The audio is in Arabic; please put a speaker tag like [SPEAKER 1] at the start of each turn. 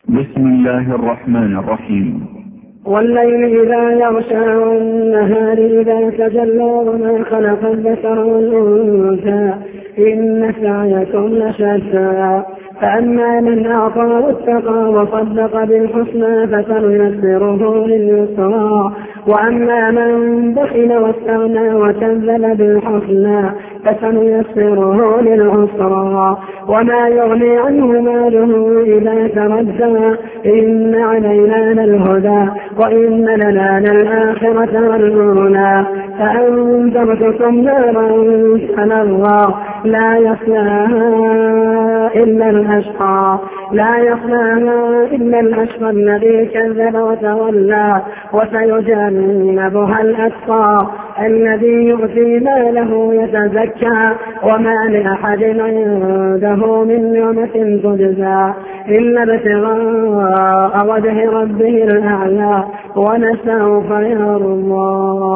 [SPEAKER 1] بسم الله الرحمن الرحيم.
[SPEAKER 2] والليل إذا يغشى والنهار إذا تجلى وما خلق الذكر والأنثى إن سعيكم لشتى فأما من أعطى واتقى وصدق بالحسنى فسنيسره لليسرى وأما من بخل واستغنى وكذب بالحسنى فسنيسره للعسرى وما يغني عنه ماله إذا تردى إن علينا للهدى وإن لنا للآخرة والأولى فأنذرتكم نارا تلظى لا يصلاها إلا الأشقى الذي كذب وتولى وسيجنبها الأتقى الذي يؤتي ماله يتزكى وما لأحد عنده من نعمة تجزى إلا ابتغاء وجه ربه الأعلى ولسوف يرضى.